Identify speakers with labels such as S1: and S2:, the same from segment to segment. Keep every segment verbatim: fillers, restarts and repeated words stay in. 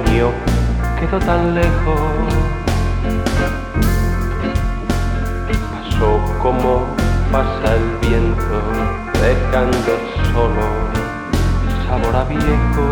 S1: sueño quedó tan lejos. Pasó como pasa el viento, dejando solo sabor a viejo.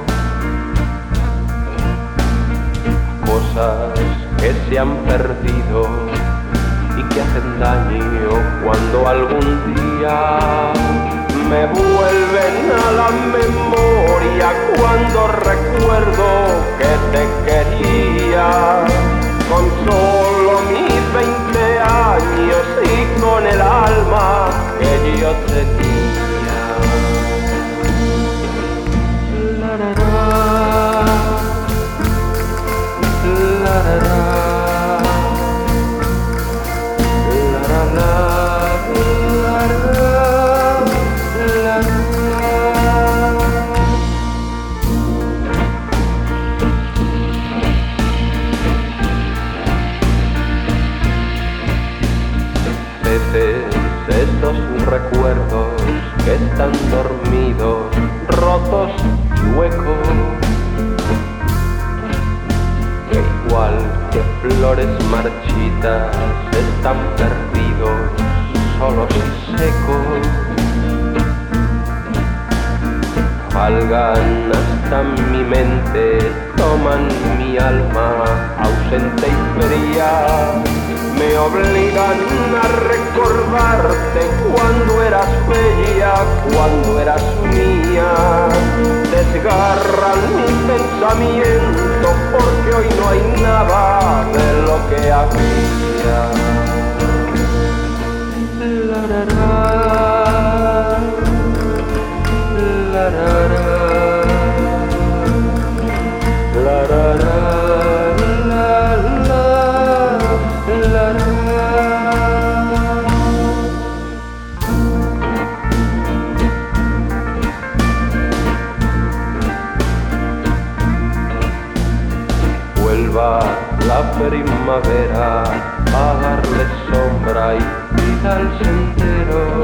S1: Cosas que se han perdido y que hacen daño cuando algún día me vuelven a la memoria, cuando recuerdo que te quería con solo mis veinte años y con el alma que yo tenía. La, la, la, la, la, la. Estos recuerdos que están dormidos, rotos y huecos, que igual que flores marchitas están perdidos, solos y secos. Valgan hasta mi mente, toman mi alma ausente y fría, me obligan a recordarte cuando eras bella, cuando eras mía. Desgarran mi pensamiento porque hoy no hay nada de lo que había. La, la, la, la, la, la. Vuelva la primavera a darle sombra y vida al sendero,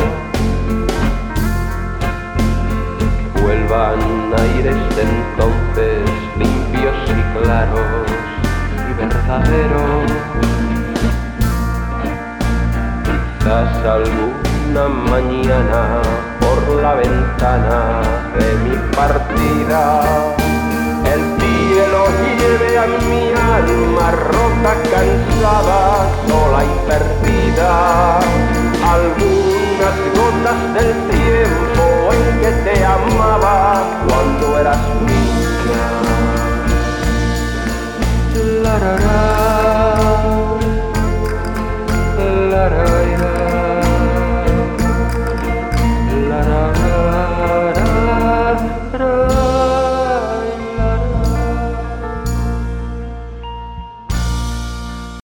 S1: que vuelvan aires de entonces limpios y claros y verdaderos. Quizás alguna mañana por la ventana de mi partida el cielo lleve a mi alma rota, cansada, sola y perdida, algunas gotas del tiempo en que te amaba cuando eras niña.